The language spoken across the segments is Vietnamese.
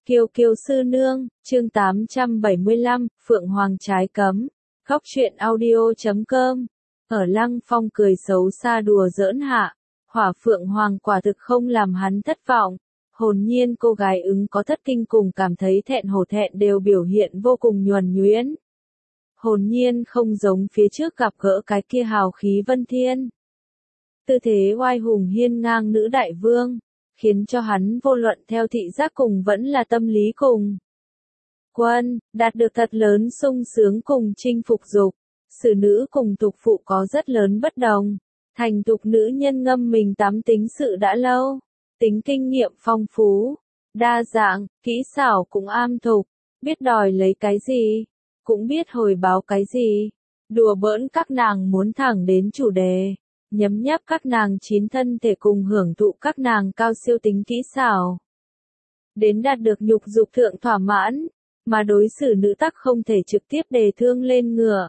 Kiều Kiều sư nương, chương 875, Phượng Hoàng trái cấm. Góc truyện audio.com. Ở Lăng Phong cười xấu xa đùa giỡn hạ. Hỏa Phượng Hoàng quả thực không làm hắn thất vọng. Hồn nhiên cô gái ứng có thất kinh cùng cảm thấy thẹn hổ thẹn đều biểu hiện vô cùng nhuần nhuyễn. Hồn nhiên không giống phía trước gặp gỡ cái kia hào khí vân thiên. Tư thế oai hùng hiên ngang nữ đại vương, khiến cho hắn vô luận theo thị giác cùng vẫn là tâm lý cùng. Quân, đạt được thật lớn sung sướng cùng chinh phục dục. Xử nữ cùng tục phụ có rất lớn bất đồng. Thành tục nữ nhân ngâm mình tắm tính sự đã lâu. Tính kinh nghiệm phong phú, đa dạng, kỹ xảo cũng am thục. Biết đòi lấy cái gì, cũng biết hồi báo cái gì. Đùa bỡn các nàng muốn thẳng đến chủ đề. Nhấm nháp các nàng chín thân thể cùng hưởng thụ các nàng cao siêu tính kỹ xảo. Đến đạt được nhục dục thượng thỏa mãn, mà đối xử nữ tắc không thể trực tiếp đề thương lên ngựa.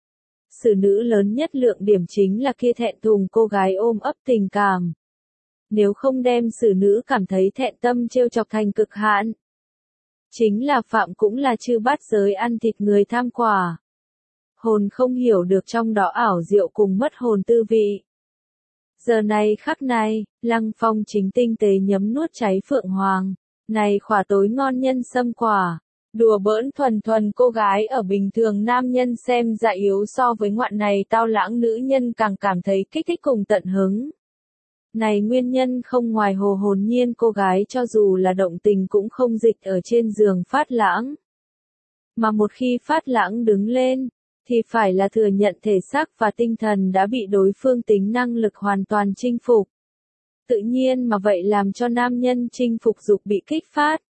Xử nữ lớn nhất lượng điểm chính là kia thẹn thùng cô gái ôm ấp tình cảm. Nếu không đem xử nữ cảm thấy thẹn tâm trêu chọc thành cực hạn. Chính là phạm cũng là chư bát giới ăn thịt người tham quả. Hồn không hiểu được trong đó ảo diệu cùng mất hồn tư vị. Giờ này khắc này, Lăng Phong chính tinh tế nhấm nuốt cháy Phượng Hoàng. Này khỏa tối ngon nhân sâm quả. Đùa bỡn thuần thuần cô gái ở bình thường nam nhân xem dạ yếu so với ngoạn này tao lãng nữ nhân càng cảm thấy kích thích cùng tận hứng. Này nguyên nhân không ngoài hồ hồn nhiên cô gái cho dù là động tình cũng không dịch ở trên giường phát lãng. Mà một khi phát lãng đứng lên, thì phải là thừa nhận thể xác và tinh thần đã bị đối phương tính năng lực hoàn toàn chinh phục. Tự nhiên mà vậy làm cho nam nhân chinh phục dục bị kích phát.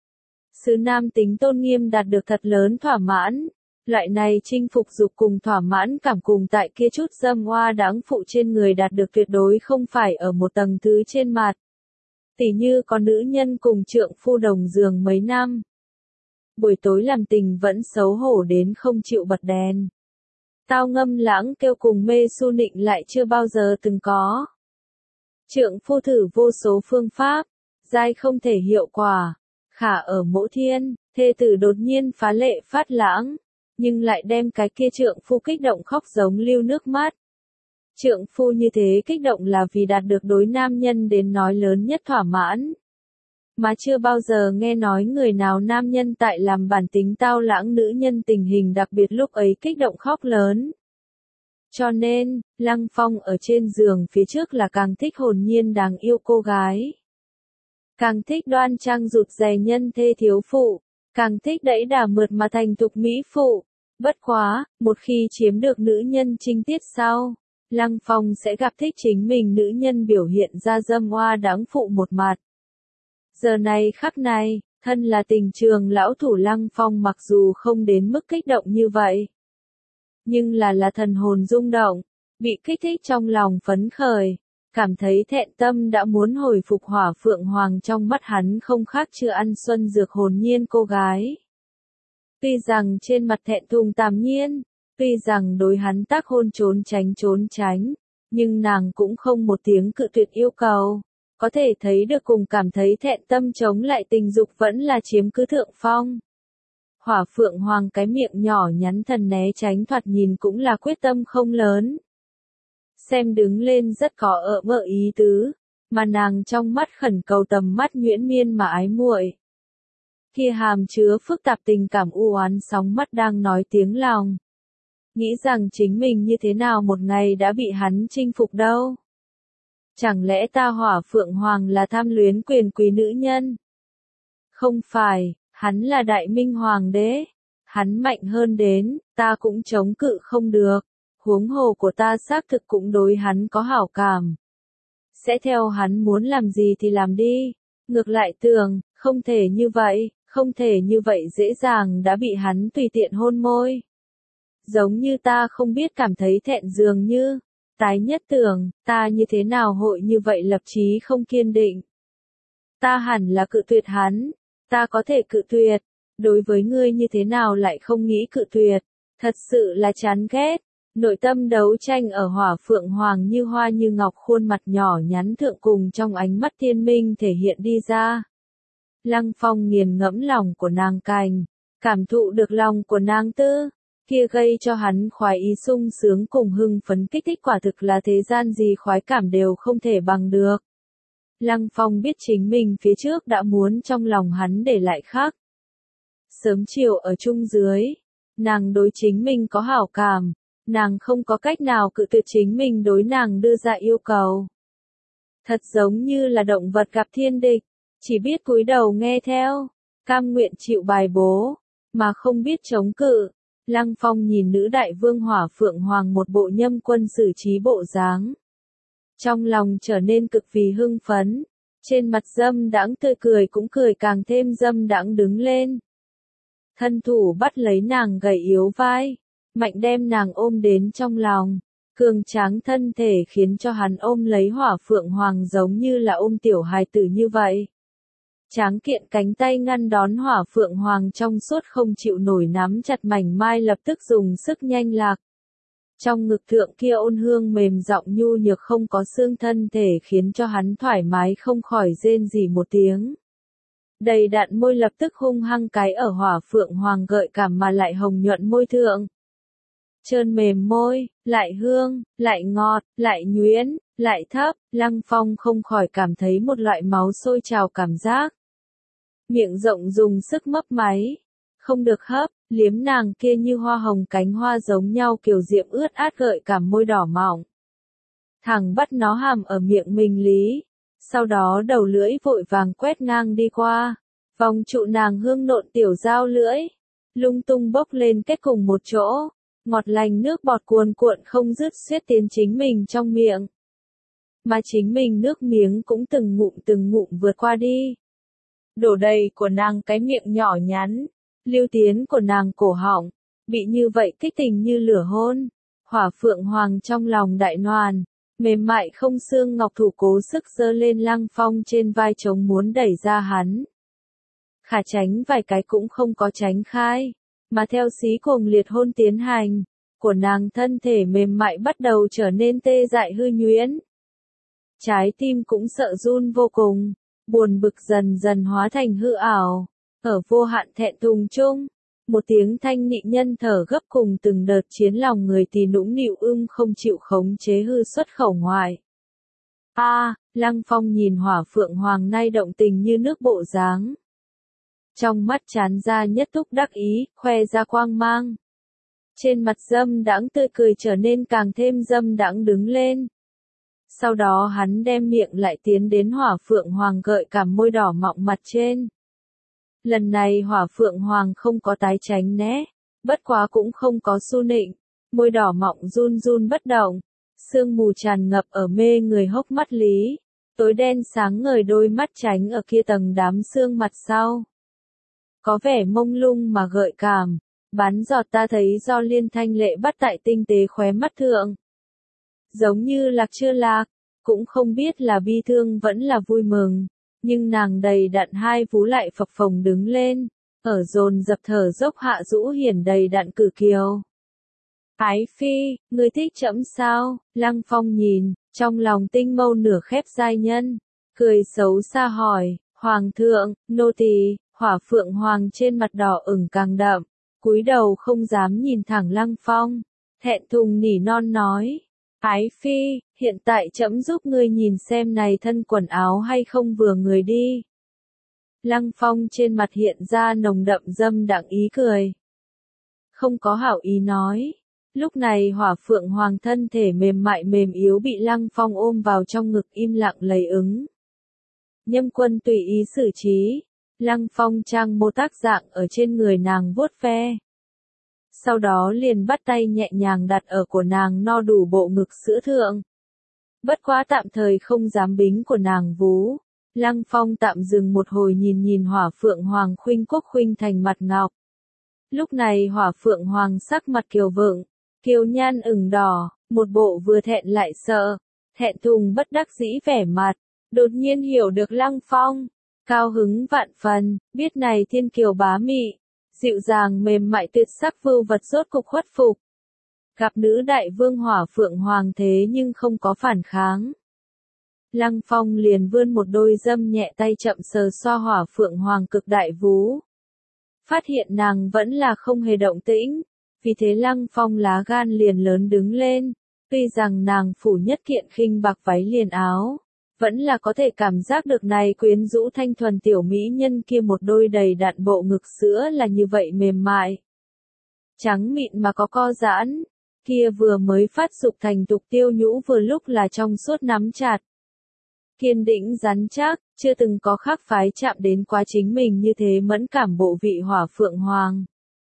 Sứ nam tính tôn nghiêm đạt được thật lớn thỏa mãn. Loại này chinh phục dục cùng thỏa mãn cảm cùng tại kia chút dâm hoa đáng phụ trên người đạt được tuyệt đối không phải ở một tầng thứ trên mặt. Tỉ như có nữ nhân cùng trượng phu đồng giường mấy năm. Buổi tối làm tình vẫn xấu hổ đến không chịu bật đèn. Tao ngâm lãng kêu cùng mê su nịnh lại chưa bao giờ từng có. Trượng phu thử vô số phương pháp, dai không thể hiệu quả. Khả ở mỗ thiên, thê tử đột nhiên phá lệ phát lãng, nhưng lại đem cái kia trượng phu kích động khóc giống lưu nước mắt. Trượng phu như thế kích động là vì đạt được đối nam nhân đến nói lớn nhất thỏa mãn. Mà chưa bao giờ nghe nói người nào nam nhân tại làm bản tính tao lãng nữ nhân tình hình đặc biệt lúc ấy kích động khóc lớn. Cho nên, Lăng Phong ở trên giường phía trước là càng thích hồn nhiên đáng yêu cô gái. Càng thích đoan trang rụt rè nhân thê thiếu phụ, càng thích đẫy đà mượt mà thành thục mỹ phụ. Bất quá, một khi chiếm được nữ nhân trinh tiết sau, Lăng Phong sẽ gặp thích chính mình nữ nhân biểu hiện ra dâm hoa đáng phụ một mặt. Giờ này khắc này, thân là tình trường lão thủ Lăng Phong mặc dù không đến mức kích động như vậy. Nhưng là thần hồn rung động, bị kích thích trong lòng phấn khởi. Cảm thấy thẹn tâm đã muốn hồi phục Hỏa Phượng Hoàng trong mắt hắn không khác chưa ăn xuân dược hồn nhiên cô gái. Tuy rằng trên mặt thẹn thùng tàm nhiên, tuy rằng đối hắn tác hôn trốn tránh, nhưng nàng cũng không một tiếng cự tuyệt yêu cầu. Có thể thấy được cùng cảm thấy thẹn tâm chống lại tình dục vẫn là chiếm cứ thượng phong. Hỏa Phượng Hoàng cái miệng nhỏ nhắn thần né tránh thoạt nhìn cũng là quyết tâm không lớn. Xem đứng lên rất có mợ ý tứ, mà nàng trong mắt khẩn cầu tầm mắt nhuyễn miên mà ái muội. Kia hàm chứa phức tạp tình cảm u oán sóng mắt đang nói tiếng lòng. Nghĩ rằng chính mình như thế nào một ngày đã bị hắn chinh phục đâu. Chẳng lẽ ta Hỏa Phượng Hoàng là tham luyến quyền quý nữ nhân? Không phải, hắn là đại minh hoàng đế. Hắn mạnh hơn đến, ta cũng chống cự không được. Huống hồ của ta xác thực cũng đối hắn có hảo cảm. Sẽ theo hắn muốn làm gì thì làm đi. Ngược lại tưởng, không thể như vậy dễ dàng đã bị hắn tùy tiện hôn môi. Giống như ta không biết cảm thấy thẹn dường như. Tái nhất tưởng, ta như thế nào hội như vậy lập chí không kiên định. Ta hẳn là cự tuyệt hắn. Ta có thể cự tuyệt. Đối với ngươi như thế nào lại không nghĩ cự tuyệt. Thật sự là chán ghét. Nội tâm đấu tranh ở Hỏa Phượng Hoàng như hoa như ngọc khuôn mặt nhỏ nhắn thượng cùng trong ánh mắt thiên minh thể hiện đi ra. Lăng Phong nghiền ngẫm lòng của nàng cành, cảm thụ được lòng của nàng tư, kia gây cho hắn khoái ý sung sướng cùng hưng phấn kích thích quả thực là thế gian gì khoái cảm đều không thể bằng được. Lăng Phong biết chính mình phía trước đã muốn trong lòng hắn để lại khắc. Sớm chiều ở chung dưới, nàng đối chính mình có hảo cảm, nàng không có cách nào cự tuyệt chính mình đối nàng đưa ra yêu cầu. Thật giống như là động vật gặp thiên địch, chỉ biết cúi đầu nghe theo, cam nguyện chịu bài bố, mà không biết chống cự. Lăng Phong nhìn nữ đại vương Hỏa Phượng Hoàng một bộ nhâm quân xử trí bộ dáng. Trong lòng trở nên cực vì hưng phấn, trên mặt dâm đãng tươi cười cũng cười càng thêm dâm đãng đứng lên. Thân thủ bắt lấy nàng gầy yếu vai, mạnh đem nàng ôm đến trong lòng, cường tráng thân thể khiến cho hắn ôm lấy Hỏa Phượng Hoàng giống như là ôm tiểu hài tử như vậy. Tráng kiện cánh tay ngăn đón Hỏa Phượng Hoàng trong suốt không chịu nổi nắm chặt mảnh mai lập tức dùng sức nhanh lạc. Trong ngực thượng kia ôn hương mềm giọng nhu nhược không có xương thân thể khiến cho hắn thoải mái không khỏi rên rỉ một tiếng. Đầy đặn môi lập tức hung hăng cái ở Hỏa Phượng Hoàng gợi cảm mà lại hồng nhuận môi thượng. Trơn mềm môi, lại hương, lại ngọt, lại nhuyễn, lại thấp, Lăng Phong không khỏi cảm thấy một loại máu sôi trào cảm giác. Miệng rộng dùng sức mấp máy, không được hấp, liếm nàng kia như hoa hồng cánh hoa giống nhau kiểu diệm ướt át gợi cảm môi đỏ mỏng. Thằng bắt nó hàm ở miệng mình lý, sau đó đầu lưỡi vội vàng quét ngang đi qua, vòng trụ nàng hương nộn tiểu dao lưỡi, lung tung bốc lên kết cùng một chỗ, ngọt lành nước bọt cuồn cuộn không dứt xuyết tiến chính mình trong miệng. Mà chính mình nước miếng cũng từng ngụm vượt qua đi. Đổ đầy của nàng cái miệng nhỏ nhắn, lưu tiến của nàng cổ họng, bị như vậy kích tình như lửa hôn. Hỏa Phượng Hoàng trong lòng đại noàn, mềm mại không xương ngọc thủ cố sức giơ lên Lăng Phong trên vai chống muốn đẩy ra hắn. Khả tránh vài cái cũng không có tránh khai, mà theo xí cuồng liệt hôn tiến hành, của nàng thân thể mềm mại bắt đầu trở nên tê dại hư nhuyễn. Trái tim cũng sợ run vô cùng, buồn bực dần dần hóa thành hư ảo, ở vô hạn thẹn thùng chung, một tiếng thanh nị nhân thở gấp cùng từng đợt chiến lòng người tì nũng nịu không chịu khống chế hư xuất khẩu ngoài. Lăng Phong nhìn Hỏa Phượng Hoàng nay động tình như nước bộ dáng. Trong mắt tràn ra nhất túc đắc ý, khoe ra quang mang. Trên mặt dâm đãng tươi cười trở nên càng thêm dâm đãng đứng lên. Sau đó hắn đem miệng lại tiến đến Hỏa Phượng Hoàng gợi cảm môi đỏ mọng mặt trên. Lần này Hỏa Phượng Hoàng không có tái tránh né, bất quá cũng không có su nịnh, môi đỏ mọng run run bất động, sương mù tràn ngập ở mê người hốc mắt lý, tối đen sáng ngời đôi mắt tránh ở kia tầng đám sương mặt sau. Có vẻ mông lung mà gợi cảm, bắn giọt ta thấy do liên thanh lệ bắt tại tinh tế khóe mắt thượng. Giống như lạc chưa lạc, cũng không biết là bi thương vẫn là vui mừng, nhưng nàng đầy đặn hai vú lại phập phồng đứng lên, ở dồn dập thở dốc hạ rũ hiển đầy đặn cử kiều. Ái phi, ngươi thích trẫm sao? Lăng Phong nhìn, trong lòng tinh mâu nửa khép giai nhân, cười xấu xa hỏi, Hoàng thượng, nô tỳ. Hỏa Phượng Hoàng trên mặt đỏ ửng càng đậm, cúi đầu không dám nhìn thẳng Lăng Phong, thẹn thùng nỉ non nói, Ái phi, hiện tại trẫm giúp ngươi nhìn xem này thân quần áo hay không vừa người đi. Lăng Phong trên mặt hiện ra nồng đậm dâm đãng ý cười. Không có hảo ý nói. Lúc này Hỏa Phượng Hoàng thân thể mềm mại mềm yếu bị Lăng Phong ôm vào trong ngực im lặng lấy ứng. Nhâm quân tùy ý xử trí. Lăng Phong trang mô tác dạng ở trên người nàng vuốt ve. Sau đó liền bắt tay nhẹ nhàng đặt ở của nàng no đủ bộ ngực sữa thượng. Bất quá tạm thời không dám bính của nàng vú. Lăng Phong tạm dừng một hồi nhìn nhìn Hỏa Phượng Hoàng khuynh quốc khuynh thành mặt ngọc. Lúc này Hỏa Phượng Hoàng sắc mặt kiều vượng, kiều nhan ửng đỏ, một bộ vừa thẹn lại sợ, thẹn thùng bất đắc dĩ vẻ mặt, đột nhiên hiểu được Lăng Phong. Cao hứng vạn phần, biết này thiên kiều bá mị, dịu dàng mềm mại tuyệt sắc vưu vật rốt cục khuất phục. Gặp nữ đại vương Hỏa Phượng Hoàng thế nhưng không có phản kháng. Lăng Phong liền vươn một đôi dâm nhẹ tay chậm sờ xoa hỏa phượng hoàng cực đại vú. Phát hiện nàng vẫn là không hề động tĩnh, vì thế Lăng Phong lá gan liền lớn đứng lên, tuy rằng nàng phủ nhất kiện khinh bạc váy liền áo, vẫn là có thể cảm giác được này quyến rũ thanh thuần tiểu mỹ nhân kia một đôi đầy đặn bộ ngực sữa là như vậy mềm mại. Trắng mịn mà có co giãn, kia vừa mới phát dục thành tục tiêu nhũ vừa lúc là trong suốt nắm chặt. Kiên định rắn chắc, chưa từng có khác phái chạm đến quá chính mình như thế mẫn cảm bộ vị hỏa phượng hoàng.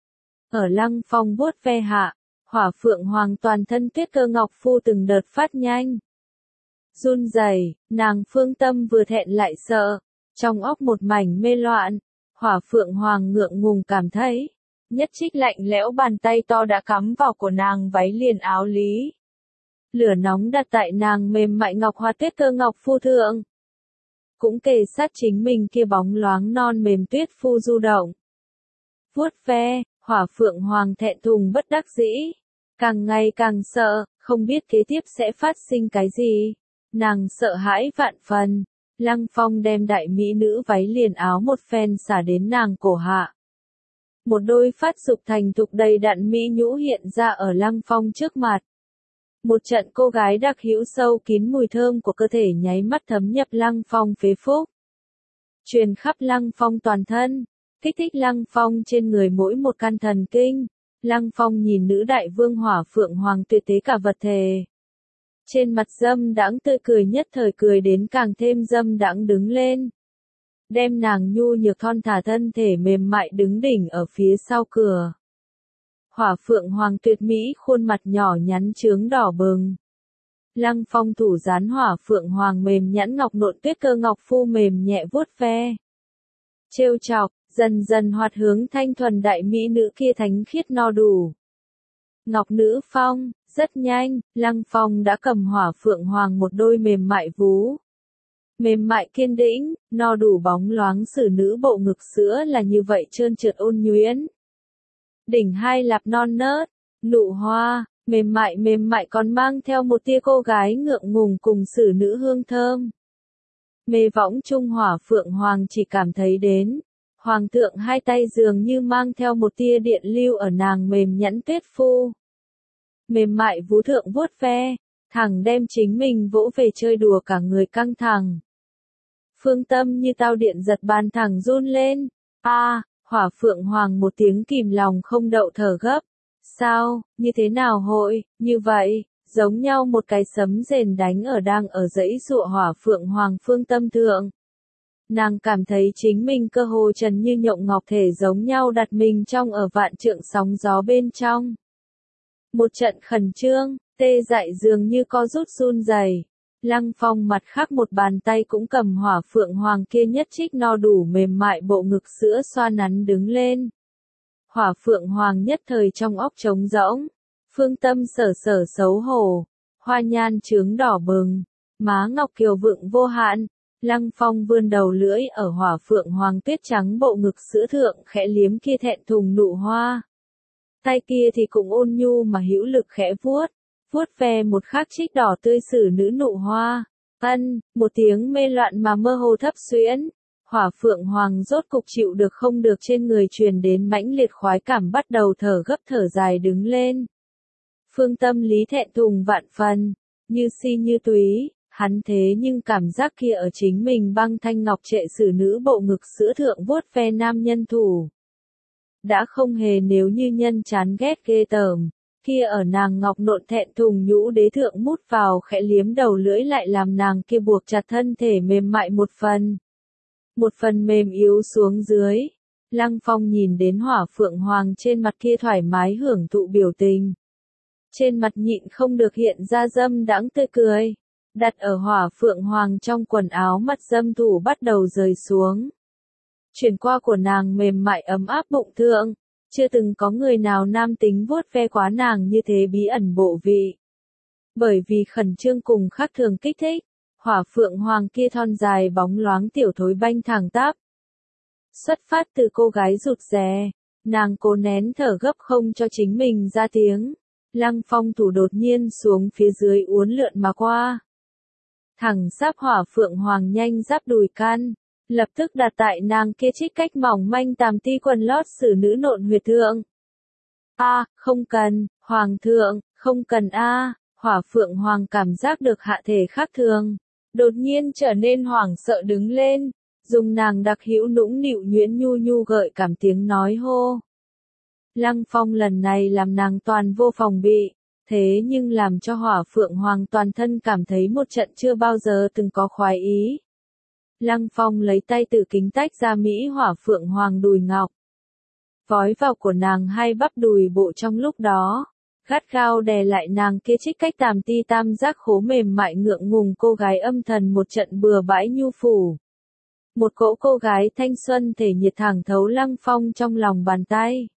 Ở Lăng Phong vuốt ve hạ, hỏa phượng hoàng toàn thân tuyết cơ ngọc phu từng đợt phát nhanh. Run rẩy, nàng Phương Tâm vừa thẹn lại sợ, trong óc một mảnh mê loạn, hỏa phượng hoàng ngượng ngùng cảm thấy, nhất trích lạnh lẽo bàn tay to đã cắm vào của nàng váy liền áo lý. Lửa nóng đặt tại nàng mềm mại ngọc hoa tuyết cơ ngọc phu thượng. Cũng kề sát chính mình kia bóng loáng non mềm tuyết phu du động. Vuốt ve, hỏa phượng hoàng thẹn thùng bất đắc dĩ. Càng ngày càng sợ, không biết kế tiếp sẽ phát sinh cái gì. Nàng sợ hãi vạn phần. Lăng Phong đem đại mỹ nữ váy liền áo một phen xả đến nàng cổ hạ. Một đôi phát dục thành thục đầy đặn mỹ nhũ hiện ra ở Lăng Phong trước mặt. Một trận cô gái đặc hữu sâu kín mùi thơm của cơ thể nháy mắt thấm nhập Lăng Phong phế phúc. Truyền khắp Lăng Phong toàn thân, kích thích Lăng Phong trên người mỗi một căn thần kinh. Lăng Phong nhìn nữ đại vương hỏa phượng hoàng tuyệt thế cả vật thể. Trên mặt dâm đãng tươi cười nhất thời cười đến càng thêm dâm đãng đứng lên. Đem nàng nhu nhược thon thả thân thể mềm mại đứng đỉnh ở phía sau cửa. Hỏa phượng hoàng tuyệt mỹ khuôn mặt nhỏ nhắn trướng đỏ bừng. Lăng Phong thủ dán hỏa phượng hoàng mềm nhẵn ngọc nộn tuyết cơ ngọc phu mềm nhẹ vuốt ve. Trêu chọc, dần dần hoạt hướng thanh thuần đại mỹ nữ kia thánh khiết no đủ. Ngọc nữ phong, rất nhanh, Lăng Phong đã cầm hỏa phượng hoàng một đôi mềm mại vú. Mềm mại kiên định, no đủ bóng loáng xử nữ bộ ngực sữa là như vậy trơn trượt ôn nhuyễn. Đỉnh hai lạp non nớt, nụ hoa, mềm mại còn mang theo một tia cô gái ngượng ngùng cùng xử nữ hương thơm. Mê võng trung hỏa phượng hoàng chỉ cảm thấy đến, hoàng thượng hai tay dường như mang theo một tia điện lưu ở nàng mềm nhẵn tuyết phu. Mềm mại vú thượng vuốt ve, thẳng đem chính mình vỗ về chơi đùa cả người căng thẳng. Phương Tâm như tao điện giật bàn thẳng run lên, hỏa phượng hoàng một tiếng kìm lòng không đậu thở gấp. Sao, như thế nào hội, như vậy, giống nhau một cái sấm rền đánh ở đang ở dãy dụa hỏa phượng hoàng Phương Tâm thượng. Nàng cảm thấy chính mình cơ hồ trần như nhộng ngọc thể giống nhau đặt mình trong ở vạn trượng sóng gió bên trong. Một trận khẩn trương, tê dại dường như co rút run rẩy. Lăng Phong mặt khác một bàn tay cũng cầm hỏa phượng hoàng kia nhất trích no đủ mềm mại bộ ngực sữa xoa nắn đứng lên. Hỏa phượng hoàng nhất thời trong óc trống rỗng. Phương Tâm sở xấu hổ. Hoa nhan trướng đỏ bừng. Má ngọc kiều vượng vô hạn. Lăng Phong vươn đầu lưỡi ở hỏa phượng hoàng tuyết trắng bộ ngực sữa thượng khẽ liếm kia thẹn thùng nụ hoa. Tay kia thì cũng ôn nhu mà hữu lực khẽ vuốt ve một khắc trích đỏ tươi xử nữ nụ hoa. Một tiếng mê loạn mà mơ hồ thấp xuyễn. Hỏa phượng hoàng rốt cục chịu được không được trên người truyền đến mãnh liệt khoái cảm bắt đầu thở gấp thở dài đứng lên. Phương Tâm lý thẹn thùng vạn phần, như si như túy, hắn thế nhưng cảm giác kia ở chính mình băng thanh ngọc trệ xử nữ bộ ngực sữa thượng vuốt ve nam nhân thủ. Đã không hề nếu như nhân chán ghét ghê tởm, kia ở nàng ngọc nộn thẹn thùng nhũ đế thượng mút vào khẽ liếm đầu lưỡi lại làm nàng kia buộc chặt thân thể mềm mại một phần mềm yếu xuống dưới. Lăng Phong nhìn đến hỏa phượng hoàng trên mặt kia thoải mái hưởng thụ biểu tình. Trên mặt nhịn không được hiện ra dâm đãng tươi cười. Đặt ở hỏa phượng hoàng trong quần áo mặt dâm thủ bắt đầu rời xuống. Chuyển qua của nàng mềm mại ấm áp bụng thượng. Chưa từng có người nào nam tính vuốt ve quá nàng như thế bí ẩn bộ vị. Bởi vì khẩn trương cùng khác thường kích thích, hỏa phượng hoàng kia thon dài bóng loáng tiểu thối banh thẳng tắp. Xuất phát từ cô gái rụt rè, nàng cố nén thở gấp không cho chính mình ra tiếng. Lăng Phong thủ đột nhiên xuống phía dưới uốn lượn mà qua. thẳng sắp Hỏa Phượng Hoàng nhanh giáp đùi căn, lập tức đặt tại nàng kia trích cách mỏng manh tàm ti quần lót xử nữ nộn huyệt thượng. Không cần, Hoàng thượng, không cần Hỏa Phượng Hoàng cảm giác được hạ thể khác thường, đột nhiên trở nên hoảng sợ đứng lên, dùng nàng đặc hữu nũng nịu nhuyễn nhu nhu gợi cảm tiếng nói hô. Lăng Phong lần này làm nàng toàn vô phòng bị, thế nhưng làm cho Hỏa Phượng Hoàng toàn thân cảm thấy một trận chưa bao giờ từng có khoái ý. Lăng Phong lấy tay tự kính tách ra Mỹ Hỏa Phượng Hoàng đùi ngọc, vói vào của nàng hai bắp đùi bộ trong lúc đó, gắt gao đè lại nàng kia trích cách tàm ti tam giác khố mềm mại ngượng ngùng cô gái âm thần một trận bừa bãi nhu phủ. Một cỗ cô gái thanh xuân thể nhiệt thẳng thấu Lăng Phong trong lòng bàn tay.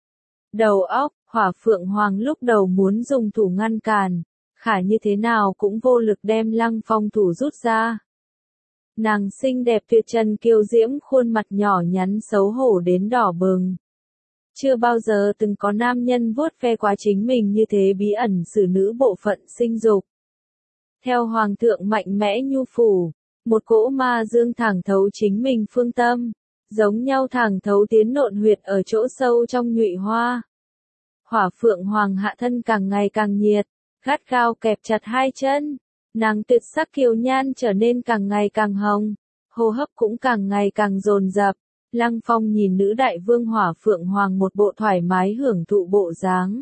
Đầu óc, Hỏa Phượng Hoàng lúc đầu muốn dùng thủ ngăn cản, khả như thế nào cũng vô lực đem Lăng Phong thủ rút ra. Nàng xinh đẹp tuyệt trần kiều diễm khuôn mặt nhỏ nhắn xấu hổ đến đỏ bừng. Chưa bao giờ từng có nam nhân vuốt ve quá chính mình như thế bí ẩn xử nữ bộ phận sinh dục. Theo Hoàng thượng mạnh mẽ nhu phủ, một cỗ ma dương thẳng thấu chính mình phương tâm, giống nhau thẳng thấu tiến nộn huyệt ở chỗ sâu trong nhụy hoa. Hỏa Phượng Hoàng hạ thân càng ngày càng nhiệt, gắt gao kẹp chặt hai chân, nàng tuyệt sắc kiều nhan trở nên càng ngày càng hồng, hô hấp cũng càng ngày càng dồn dập. Lăng Phong nhìn nữ đại vương Hỏa Phượng Hoàng một bộ thoải mái hưởng thụ bộ dáng,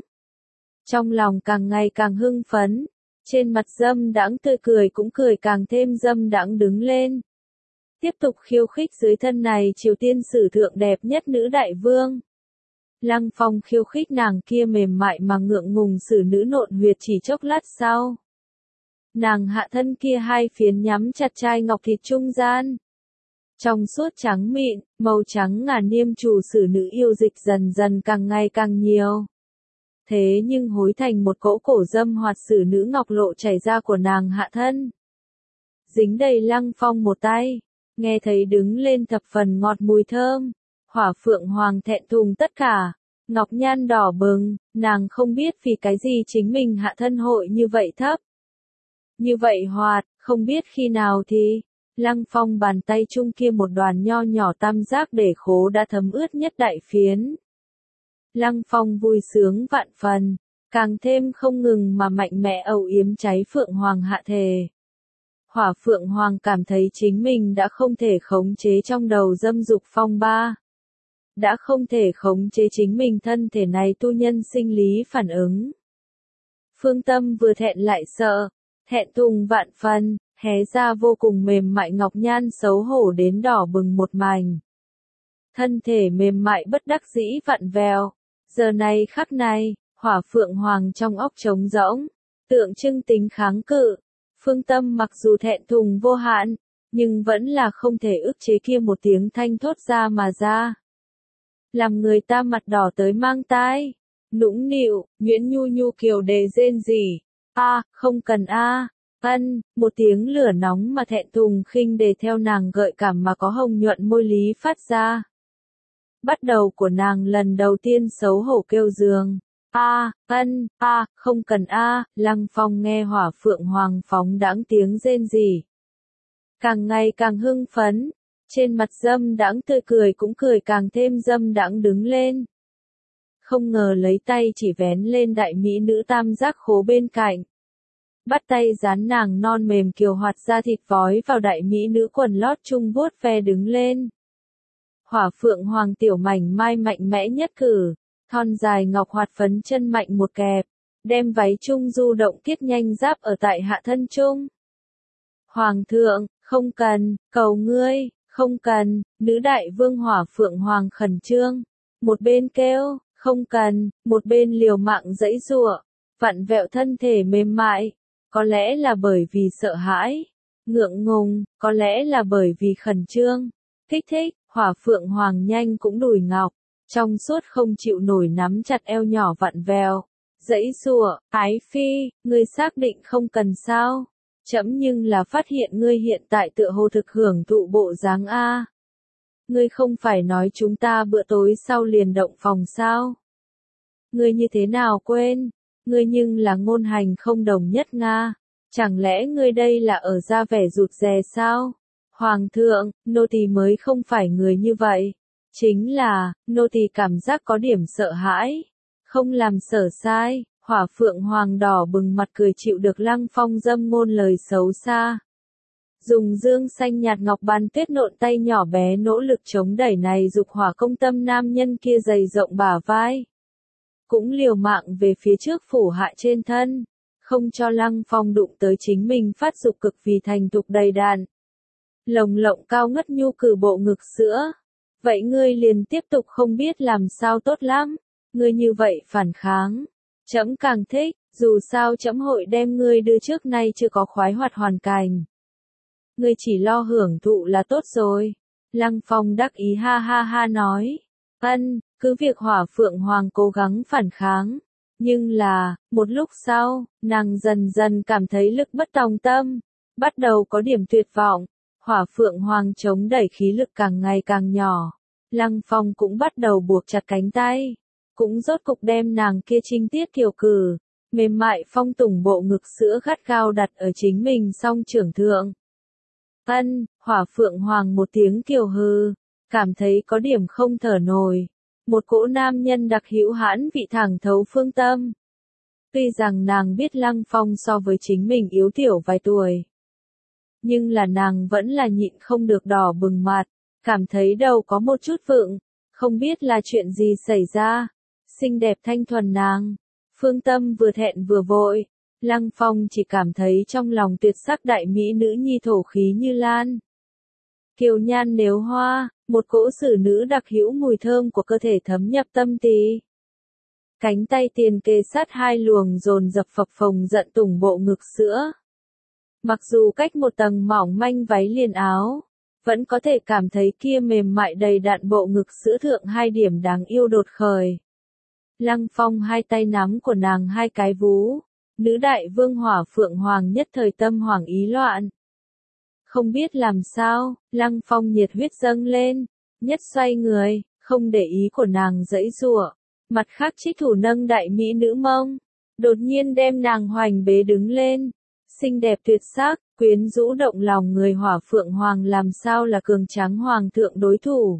trong lòng càng ngày càng hưng phấn, trên mặt dâm đãng tươi cười cũng cười càng thêm dâm đãng đứng lên. Tiếp tục khiêu khích dưới thân này Triều Tiên sử thượng đẹp nhất nữ đại vương. Lăng Phong khiêu khích nàng kia mềm mại mà ngượng ngùng xử nữ nộn huyệt chỉ chốc lát sau. Nàng hạ thân kia hai phiến nhắm chặt chai ngọc thịt trung gian. Trong suốt trắng mịn, màu trắng ngà niêm chủ xử nữ yêu dịch dần dần càng ngày càng nhiều. Thế nhưng hối thành một cỗ cổ dâm hoạt xử nữ ngọc lộ chảy ra của nàng hạ thân. Dính đầy Lăng Phong một tay, nghe thấy đứng lên thập phần ngọt mùi thơm. Hỏa Phượng Hoàng thẹn thùng tất cả, ngọc nhan đỏ bừng, nàng không biết vì cái gì chính mình hạ thân hội như vậy thấp. Như vậy hoạt, không biết khi nào thì, Lăng Phong bàn tay chung kia một đoàn nho nhỏ tam giác để khố đã thấm ướt nhất đại phiến. Lăng Phong vui sướng vạn phần, càng thêm không ngừng mà mạnh mẽ âu yếm cháy Phượng Hoàng hạ thể. Hỏa Phượng Hoàng cảm thấy chính mình đã không thể khống chế trong đầu dâm dục phong ba. Đã không thể khống chế chính mình thân thể này tu nhân sinh lý phản ứng. Phương tâm vừa thẹn lại sợ, thẹn thùng vạn phần, hé ra vô cùng mềm mại ngọc nhan xấu hổ đến đỏ bừng một mảnh. Thân thể mềm mại bất đắc dĩ vặn vẹo, giờ này khắc này, Hỏa Phượng Hoàng trong óc trống rỗng, tượng trưng tính kháng cự. Phương tâm mặc dù thẹn thùng vô hạn, nhưng vẫn là không thể ức chế kia một tiếng thanh thốt ra mà ra. Làm người ta mặt đỏ tới mang tai, nũng nịu, nhuyễn nhu nhu kiều đề rên rỉ. Không cần một tiếng lửa nóng mà thẹn thùng khinh đề theo nàng gợi cảm mà có hồng nhuận môi lý phát ra. Bắt đầu của nàng lần đầu tiên xấu hổ kêu giường. Không cần Lăng Phong nghe Hỏa Phượng Hoàng phóng đãng tiếng rên rỉ, càng ngày càng hưng phấn, trên mặt dâm đãng tươi cười cũng cười càng thêm dâm đãng đứng lên. Không ngờ lấy tay chỉ vén lên đại mỹ nữ tam giác khố bên cạnh. Bắt tay dán nàng non mềm kiều hoạt da thịt vói vào đại mỹ nữ quần lót chung vuốt ve đứng lên. Hỏa Phượng Hoàng tiểu mảnh mai mạnh mẽ nhất cử, thon dài ngọc hoạt phấn chân mạnh một kẹp, đem váy chung du động tiết nhanh giáp ở tại hạ thân chung. Hoàng thượng, không cần, cầu ngươi, không cần, nữ đại vương Hỏa Phượng Hoàng khẩn trương, một bên kêu, không cần, một bên liều mạng giãy giụa, vặn vẹo thân thể mềm mại, có lẽ là bởi vì sợ hãi, ngượng ngùng, có lẽ là bởi vì khẩn trương, kích thích, Hỏa Phượng Hoàng nhanh cũng đùi ngọc, trong suốt không chịu nổi nắm chặt eo nhỏ vặn vẹo, giãy giụa, ái phi, ngươi xác định không cần sao? Chấm nhưng là phát hiện ngươi hiện tại tựa hồ thực hưởng thụ bộ dáng a. Ngươi không phải nói chúng ta bữa tối sau liền động phòng sao? Ngươi như thế nào quên? Ngươi nhưng là ngôn hành không đồng nhất Nga. Chẳng lẽ ngươi đây là ở ra vẻ rụt rè sao? Hoàng thượng, nô tỳ mới không phải người như vậy. Chính là, nô tỳ cảm giác có điểm sợ hãi. Không làm sở sai, Hỏa Phượng Hoàng đỏ bừng mặt cười chịu được Lăng Phong dâm ngôn lời xấu xa. Dùng dương xanh nhạt ngọc bàn tuyết nộn tay nhỏ bé nỗ lực chống đẩy này dục hỏa công tâm nam nhân kia dày rộng bả vai. Cũng liều mạng về phía trước phủ hạ trên thân, không cho Lăng Phong đụng tới chính mình phát dục cực vì thành thục đầy đặn. Lồng lộng cao ngất nhu cử bộ ngực sữa. Vậy ngươi liền tiếp tục không biết làm sao tốt lắm. Ngươi như vậy phản kháng. Trẫm càng thích, dù sao trẫm hội đem ngươi đưa trước nay chưa có khoái hoạt hoàn cảnh. Ngươi chỉ lo hưởng thụ là tốt rồi. Lăng Phong đắc ý ha ha ha nói. Cứ việc Hỏa Phượng Hoàng cố gắng phản kháng. Nhưng là, một lúc sau, nàng dần dần cảm thấy lực bất tòng tâm. Bắt đầu có điểm tuyệt vọng. Hỏa Phượng Hoàng chống đẩy khí lực càng ngày càng nhỏ. Lăng Phong cũng bắt đầu buộc chặt cánh tay. Cũng rốt cục đem nàng kia trinh tiết kiều cử. Mềm mại phong tùng bộ ngực sữa gắt gao đặt ở chính mình song trưởng thượng. Hỏa Phượng Hoàng một tiếng kiều hừ. Cảm thấy có điểm không thở nổi. Một cỗ nam nhân đặc hữu hãn vị thẳng thấu phương tâm. Tuy rằng nàng biết Lăng Phong so với chính mình yếu tiểu vài tuổi. Nhưng là nàng vẫn là nhịn không được đỏ bừng mặt. Cảm thấy đầu có một chút vựng. Không biết là chuyện gì xảy ra. Xinh đẹp thanh thuần nàng. Phương tâm vừa thẹn vừa vội. Lăng Phong chỉ cảm thấy trong lòng tuyệt sắc đại mỹ nữ nhi thổ khí như lan. Kiều nhan nếu hoa, một cỗ xử nữ đặc hữu mùi thơm của cơ thể thấm nhập tâm tỳ. Cánh tay tiền kề sát hai luồng dồn dập phập phồng giận tùng bộ ngực sữa. Mặc dù cách một tầng mỏng manh váy liền áo, vẫn có thể cảm thấy kia mềm mại đầy đặn bộ ngực sữa thượng hai điểm đáng yêu đột khởi. Lăng Phong hai tay nắm của nàng hai cái vú, nữ đại vương Hỏa Phượng Hoàng nhất thời tâm hoảng ý loạn. Không biết làm sao, Lăng Phong nhiệt huyết dâng lên, nhất xoay người, không để ý của nàng giãy giụa, mặt khác trích thủ nâng đại mỹ nữ mông, đột nhiên đem nàng hoành bế đứng lên, xinh đẹp tuyệt sắc, quyến rũ động lòng người. Hỏa Phượng Hoàng làm sao là cường tráng hoàng thượng đối thủ.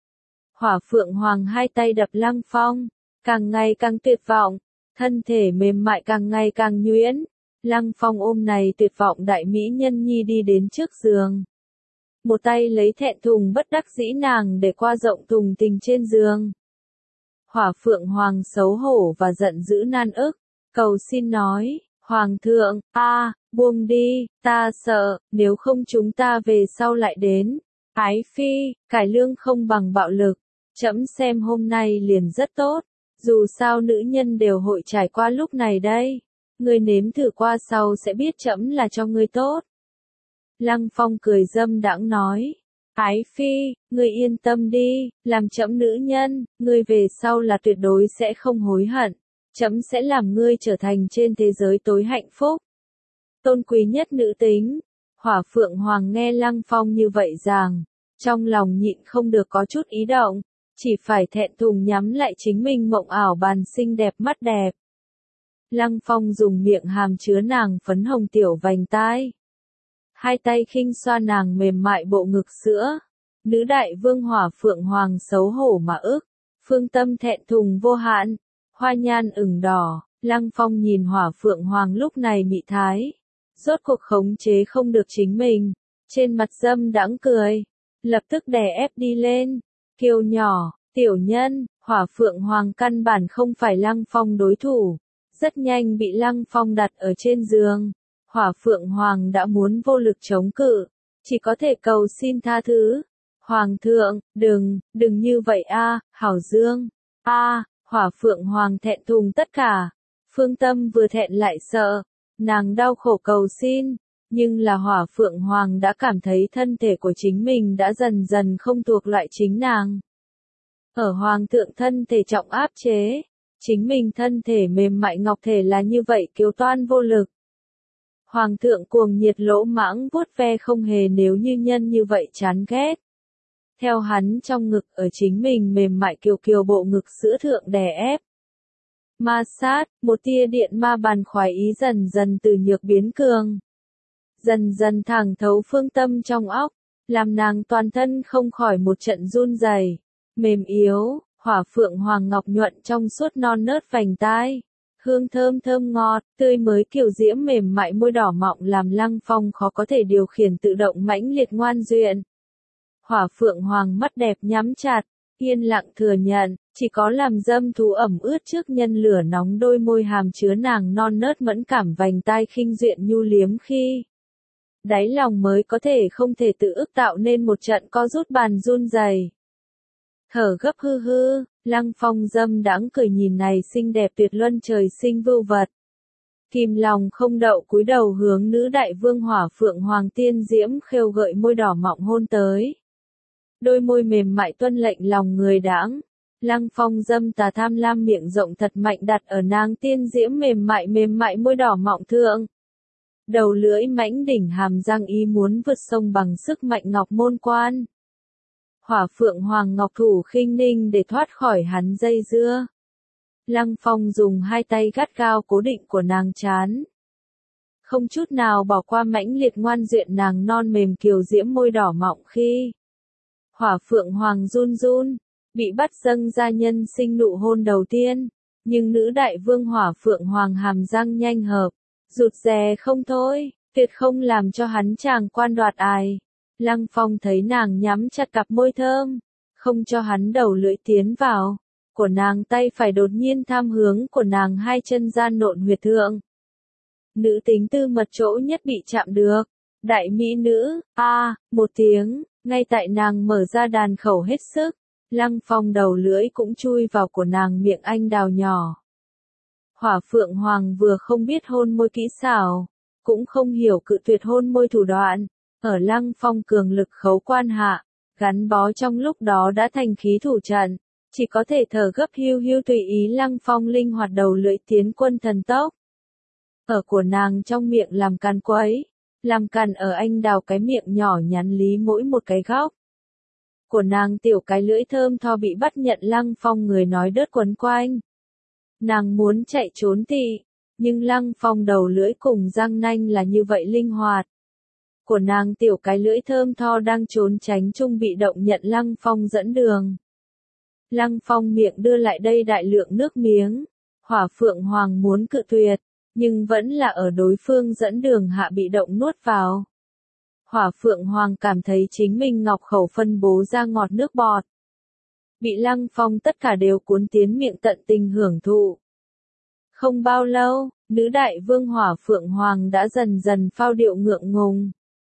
Hỏa Phượng Hoàng hai tay đập Lăng Phong, càng ngày càng tuyệt vọng, thân thể mềm mại càng ngày càng nhuyễn. Lăng Phong ôm này tuyệt vọng đại mỹ nhân nhi đi đến trước giường. Một tay lấy thẹn thùng bất đắc dĩ nàng để qua rộng thùng tình trên giường. Hỏa Phượng Hoàng xấu hổ và giận dữ nan ức, cầu xin nói, Hoàng thượng, buông đi, ta sợ, nếu không chúng ta về sau lại đến. Ái phi, cải lương không bằng bạo lực, trẫm xem hôm nay liền rất tốt, dù sao nữ nhân đều hội trải qua lúc này đây. Ngươi nếm thử qua sau sẽ biết trẫm là cho ngươi tốt. Lăng Phong cười dâm đãng nói. Ái phi, ngươi yên tâm đi, làm trẫm nữ nhân, ngươi về sau là tuyệt đối sẽ không hối hận. Trẫm sẽ làm ngươi trở thành trên thế giới tối hạnh phúc. Tôn quý nhất nữ tính. Hỏa Phượng Hoàng nghe Lăng Phong như vậy rằng, trong lòng nhịn không được có chút ý động, chỉ phải thẹn thùng nhắm lại chính mình mộng ảo bàn xinh đẹp mắt đẹp. Lăng Phong dùng miệng hàm chứa nàng phấn hồng tiểu vành tai. Hai tay khinh xoa nàng mềm mại bộ ngực sữa. Nữ đại vương Hỏa Phượng Hoàng xấu hổ mà ức. Phương tâm thẹn thùng vô hạn. Hoa nhan ửng đỏ. Lăng Phong nhìn Hỏa Phượng Hoàng lúc này mị thái. Rốt cuộc khống chế không được chính mình. Trên mặt dâm đãng cười. Lập tức đè ép đi lên. Kiều nhỏ, tiểu nhân, Hỏa Phượng Hoàng căn bản không phải Lăng Phong đối thủ. Rất nhanh bị Lăng Phong đặt ở trên giường. Hỏa Phượng Hoàng đã muốn vô lực chống cự, chỉ có thể cầu xin tha thứ. Hoàng thượng, đừng như vậy Hảo Dương. Hỏa Phượng Hoàng thẹn thùng tất cả. Phương tâm vừa thẹn lại sợ, nàng đau khổ cầu xin, nhưng là Hỏa Phượng Hoàng đã cảm thấy thân thể của chính mình đã dần dần không thuộc loại chính nàng. Ở Hoàng thượng thân thể trọng áp chế. Chính mình thân thể mềm mại ngọc thể là như vậy kiêu toan vô lực. Hoàng thượng cuồng nhiệt lỗ mãng vuốt ve không hề nếu như nhân như vậy chán ghét. Theo hắn trong ngực ở chính mình mềm mại kiều kiều bộ ngực sữa thượng đè ép. ma sát, một tia điện ma bàn khoái ý dần dần từ nhược biến cường. Dần dần thẳng thấu phương tâm trong óc, làm nàng toàn thân không khỏi một trận run rẩy, mềm yếu, hỏa phượng hoàng ngọc nhuận trong suốt non nớt vành tai. Hương thơm thơm ngọt, tươi mới kiều diễm mềm mại môi đỏ mọng làm Lăng Phong khó có thể điều khiển tự động mãnh liệt ngoan duyện. Hỏa phượng hoàng mắt đẹp nhắm chặt, yên lặng thừa nhận, chỉ có làm dâm thú ẩm ướt trước nhân lửa nóng đôi môi hàm chứa nàng non nớt mẫn cảm vành tai khinh duyện nhu liếm khi. Đáy lòng mới có thể không thể tự ức tạo nên một trận co rút bàn run rẩy. Thở gấp hư hư, Lăng Phong dâm đãng cười nhìn này xinh đẹp tuyệt luân trời sinh vưu vật. Kìm lòng không đậu cúi đầu hướng nữ đại vương hỏa phượng hoàng tiên diễm khêu gợi môi đỏ mọng hôn tới. Đôi môi mềm mại tuân lệnh lòng người đãng. Lăng Phong dâm tà tham lam miệng rộng thật mạnh đặt ở nàng tiên diễm mềm mại môi đỏ mọng thượng. Đầu lưỡi mãnh đỉnh hàm răng ý muốn vượt sông bằng sức mạnh ngọc môn quan. Hỏa phượng hoàng ngọc thủ khinh ninh để thoát khỏi hắn dây dưa. Lăng Phong dùng hai tay gắt gao cố định của nàng trán. Không chút nào bỏ qua mãnh liệt ngoan duyện nàng non mềm kiều diễm môi đỏ mọng khi. Hỏa phượng hoàng run run, bị bắt dâng ra nhân sinh nụ hôn đầu tiên. Nhưng nữ đại vương hỏa phượng hoàng hàm răng nhanh hợp, rụt rè không thôi, tuyệt không làm cho hắn chàng quan đoạt ai. Lăng Phong thấy nàng nhắm chặt cặp môi thơm, không cho hắn đầu lưỡi tiến vào. Của nàng tay phải đột nhiên tham hướng của nàng hai chân gian nộn huyệt thượng. Nữ tính tư mật chỗ nhất bị chạm được. Đại mỹ nữ, một tiếng, ngay tại nàng mở ra đàn khẩu hết sức. Lăng Phong đầu lưỡi cũng chui vào của nàng miệng anh đào nhỏ. Hỏa phượng hoàng vừa không biết hôn môi kỹ xảo, cũng không hiểu cự tuyệt hôn môi thủ đoạn. Ở Lăng Phong cường lực khấu quan hạ, gắn bó trong lúc đó đã thành khí thủ trận, chỉ có thể thở gấp hiu hiu tùy ý Lăng Phong linh hoạt đầu lưỡi tiến quân thần tốc. Ở của nàng trong miệng làm càn quấy, làm càn ở anh đào cái miệng nhỏ nhắn lý mỗi một cái góc. Của nàng tiểu cái lưỡi thơm tho bị bắt nhận Lăng Phong người nói đớt quấn quanh. Nàng muốn chạy trốn thì, nhưng Lăng Phong đầu lưỡi cùng răng nanh là như vậy linh hoạt. Của nàng tiểu cái lưỡi thơm tho đang trốn tránh chung bị động nhận Lăng Phong dẫn đường. Lăng Phong miệng đưa lại đây đại lượng nước miếng. Hỏa phượng hoàng muốn cự tuyệt, nhưng vẫn là ở đối phương dẫn đường hạ bị động nuốt vào. Hỏa phượng hoàng cảm thấy chính mình ngọc khẩu phân bố ra ngọt nước bọt. Bị Lăng Phong tất cả đều cuốn tiến miệng tận tình hưởng thụ. Không bao lâu, nữ đại vương hỏa phượng hoàng đã dần dần phao điệu ngượng ngùng.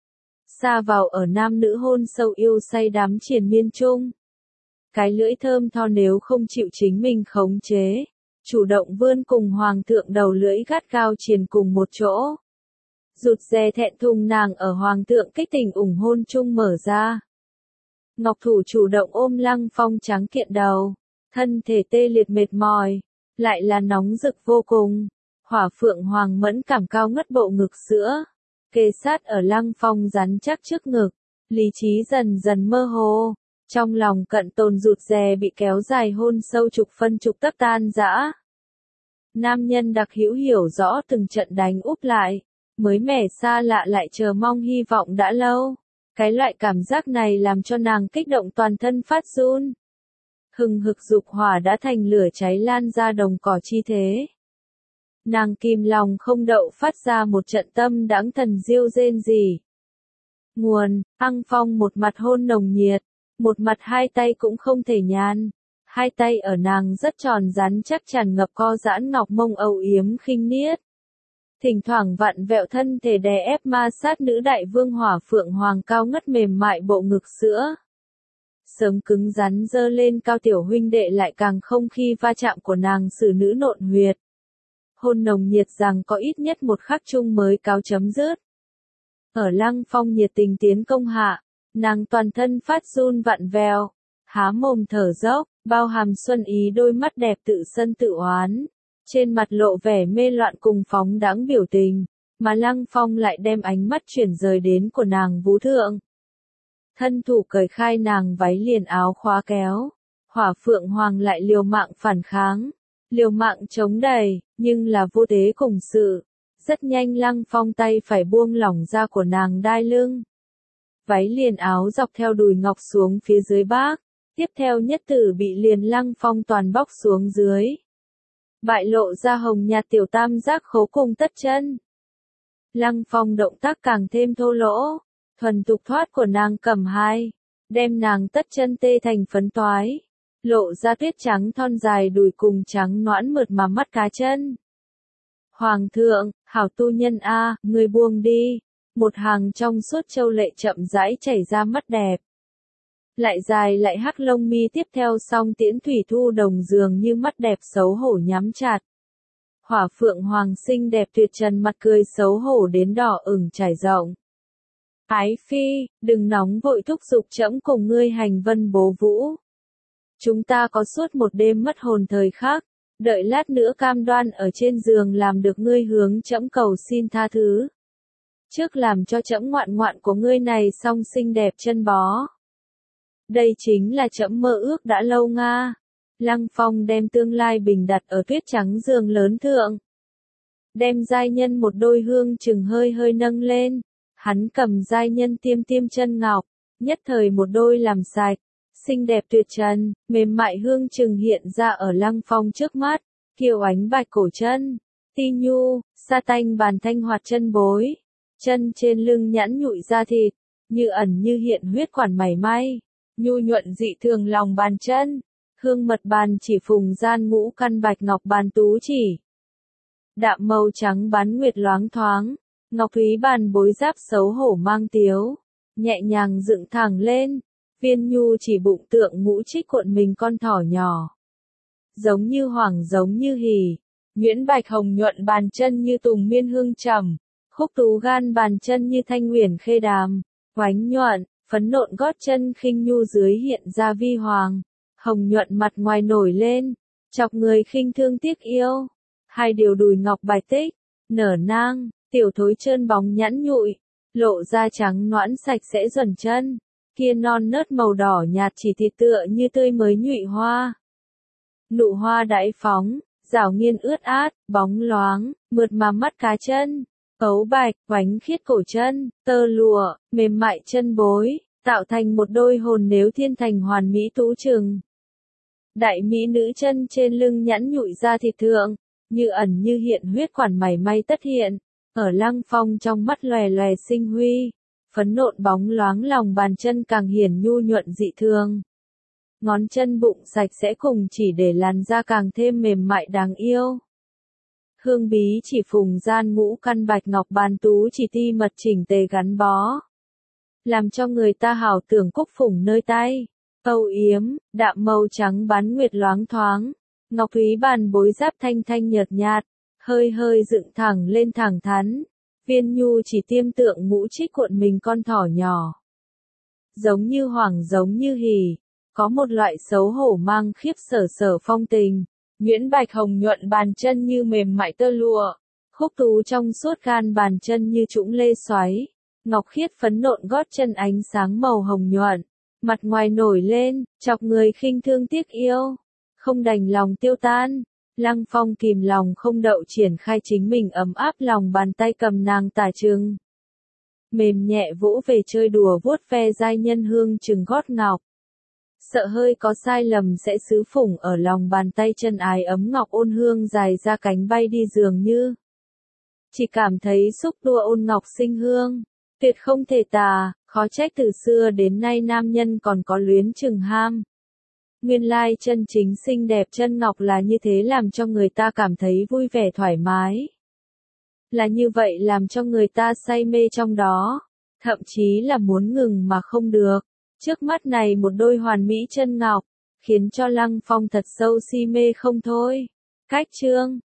Xa vào ở nam nữ hôn sâu yêu say đắm triền miên chung. Cái lưỡi thơm tho nếu không chịu chính mình khống chế, chủ động vươn cùng hoàng thượng đầu lưỡi gắt gao triền cùng một chỗ. Rụt rè thẹn thùng nàng ở hoàng thượng kích tình ủng hôn chung mở ra. Ngọc thủ chủ động ôm Lăng Phong trắng kiện đầu, thân thể tê liệt mệt mỏi, lại là nóng rực vô cùng. Hỏa phượng hoàng mẫn cảm cao ngất bộ ngực sữa, kề sát ở Lăng Phong rắn chắc trước ngực, lý trí dần dần mơ hồ, trong lòng cận tồn rụt rè bị kéo dài hôn sâu chục phân chục tấc tan rã. Nam nhân đặc hữu hiểu rõ từng trận đánh úp lại, mới mẻ xa lạ lại chờ mong hy vọng đã lâu. Cái loại cảm giác này làm cho nàng kích động toàn thân phát run. Hừng hực dục hỏa đã thành lửa cháy lan ra đồng cỏ chi thế. Nàng kìm lòng không đậu phát ra một trận tâm đãng thần diêu rên rỉ. Nguồn, Lăng Phong một mặt hôn nồng nhiệt, một mặt hai tay cũng không thể nhàn. Hai tay ở nàng rất tròn rắn chắc tràn ngập co giãn ngọc mông âu yếm khinh niết. Thỉnh thoảng vặn vẹo thân thể đè ép ma sát nữ đại vương hỏa phượng hoàng cao ngất mềm mại bộ ngực sữa. Sớm cứng rắn dơ lên cao tiểu huynh đệ lại càng không khi va chạm của nàng xử nữ nộn huyệt. Hôn nồng nhiệt rằng có ít nhất một khắc chung mới cáo chấm dứt. Ở Lăng Phong nhiệt tình tiến công hạ, nàng toàn thân phát run vặn vẹo, há mồm thở dốc, bao hàm xuân ý đôi mắt đẹp tự sân tự oán. Trên mặt lộ vẻ mê loạn cùng phóng đãng biểu tình, mà Lăng Phong lại đem ánh mắt chuyển rời đến của nàng vú thượng. Thân thủ cởi khai nàng váy liền áo khóa kéo, hỏa phượng hoàng lại liều mạng phản kháng, liều mạng chống đẩy, nhưng là vô tế cùng sự. Rất nhanh Lăng Phong tay phải buông lỏng ra của nàng đai lưng. Váy liền áo dọc theo đùi ngọc xuống phía dưới bác. Tiếp theo nhất tử bị liền Lăng Phong toàn bóc xuống dưới. Bại lộ ra hồng nhạt tiểu tam giác khố cùng tất chân. Lăng Phong động tác càng thêm thô lỗ. Thuần tục thoát của nàng cầm hai. Đem nàng tất chân tê thành phấn toái. Lộ ra tuyết trắng thon dài đùi cùng trắng nõn mượt mà mắt cá chân. Hoàng thượng, hảo tu nhân a, người buông đi. Một hàng trong suốt châu lệ chậm rãi chảy ra mắt đẹp. Lại dài lại hắc lông mi tiếp theo song tiễn thủy thu đồng dường như mắt đẹp xấu hổ nhắm chặt. Hỏa phượng hoàng xinh đẹp tuyệt trần mặt cười xấu hổ đến đỏ ửng trải rộng. Ái phi, đừng nóng vội thúc giục trẫm cùng ngươi hành vân bố vũ. Chúng ta có suốt một đêm mất hồn thời khắc, đợi lát nữa cam đoan ở trên giường làm được ngươi hướng trẫm cầu xin tha thứ. Trước làm cho trẫm ngoạn ngoạn của ngươi này xong xinh đẹp chân bó. Đây chính là trẫm mơ ước đã lâu nga. Lăng Phong đem tương lai bình đặt ở tuyết trắng giường lớn thượng. Đem giai nhân một đôi hương chừng hơi hơi nâng lên. Hắn cầm giai nhân tiêm tiêm chân ngọc, nhất thời một đôi làm sạch. Xinh đẹp tuyệt trần, mềm mại hương chừng hiện ra ở Lăng Phong trước mắt. Kiều ánh bạch cổ chân, ti nhu, sa tanh bàn thanh hoạt chân bối. Chân trên lưng nhẵn nhụi da thịt, như ẩn như hiện huyết quản mảy may. Nhu nhuận dị thường lòng bàn chân, hương mật bàn chỉ phùng gian ngũ căn bạch ngọc bàn tú chỉ. Đạm màu trắng bán nguyệt loáng thoáng, ngọc thúy bàn bối giáp xấu hổ mang tiếu, nhẹ nhàng dựng thẳng lên, viên nhu chỉ bụng tượng ngũ trích cuộn mình con thỏ nhỏ. Giống như hoàng giống như hỉ, nhuyễn bạch hồng nhuận bàn chân như tùng miên hương trầm, khúc tú gan bàn chân như thanh uyển khê đàm, oánh nhuận. Phấn nộn gót chân khinh nhu dưới hiện ra vi hoàng, hồng nhuận mặt ngoài nổi lên, chọc người khinh thương tiếc yêu. Hai điều đùi ngọc bạch tích, nở nang, tiểu thối trơn bóng nhẵn nhụi, lộ ra trắng nõn sạch sẽ duẩn chân, kia non nớt màu đỏ nhạt chỉ thịt tựa như tươi mới nhụy hoa. Nụ hoa đãi phóng, rảo nghiên ướt át, bóng loáng, mượt mà mắt cá chân. Ấu bạch, oánh khiết cổ chân, tơ lụa, mềm mại chân bối, tạo thành một đôi hồn nếu thiên thành hoàn mỹ tú trừng. Đại mỹ nữ chân trên lưng nhẵn nhụi ra thịt thượng, như ẩn như hiện huyết quản mảy may tất hiện, ở Lăng Phong trong mắt lòe lòe sinh huy, phấn nộn bóng loáng lòng bàn chân càng hiển nhu nhuận dị thường. Ngón chân bụng sạch sẽ cùng chỉ để làn da càng thêm mềm mại đáng yêu. Hương bí chỉ phùng gian ngũ căn bạch ngọc bàn tú chỉ ti mật chỉnh tề gắn bó. Làm cho người ta hảo tưởng cúc phủng nơi tay. Âu yếm, đạm màu trắng bán nguyệt loáng thoáng. Ngọc thúy bàn bối giáp thanh thanh nhợt nhạt, hơi hơi dựng thẳng lên thẳng thắn. Viên nhu chỉ tiêm tượng ngũ trích cuộn mình con thỏ nhỏ. Giống như hoàng giống như hỉ, có một loại xấu hổ mang khiếp sở sở phong tình. Nhuyễn bạch hồng nhuận bàn chân như mềm mại tơ lụa, khúc tú trong suốt gan bàn chân như trũng lê xoáy, ngọc khiết phấn nộn gót chân ánh sáng màu hồng nhuận, mặt ngoài nổi lên, chọc người khinh thương tiếc yêu, không đành lòng tiêu tan. Lăng Phong kìm lòng không đậu triển khai chính mình ấm áp lòng bàn tay cầm nàng tả trưng. Mềm nhẹ vỗ về chơi đùa vuốt ve giai nhân hương trừng gót ngọc. Sợ hơi có sai lầm sẽ xứ phủng ở lòng bàn tay chân ái ấm ngọc ôn hương dài ra cánh bay đi dường như. Chỉ cảm thấy xúc đua ôn ngọc sinh hương, tuyệt không thể tả, khó trách từ xưa đến nay nam nhân còn có luyến chừng ham. Nguyên lai chân chính xinh đẹp chân ngọc là như thế làm cho người ta cảm thấy vui vẻ thoải mái. Là như vậy làm cho người ta say mê trong đó, thậm chí là muốn ngừng mà không được. Trước mắt này một đôi hoàn mỹ chân ngọc, khiến cho Lăng Phong thật sâu si mê không thôi. Cách chương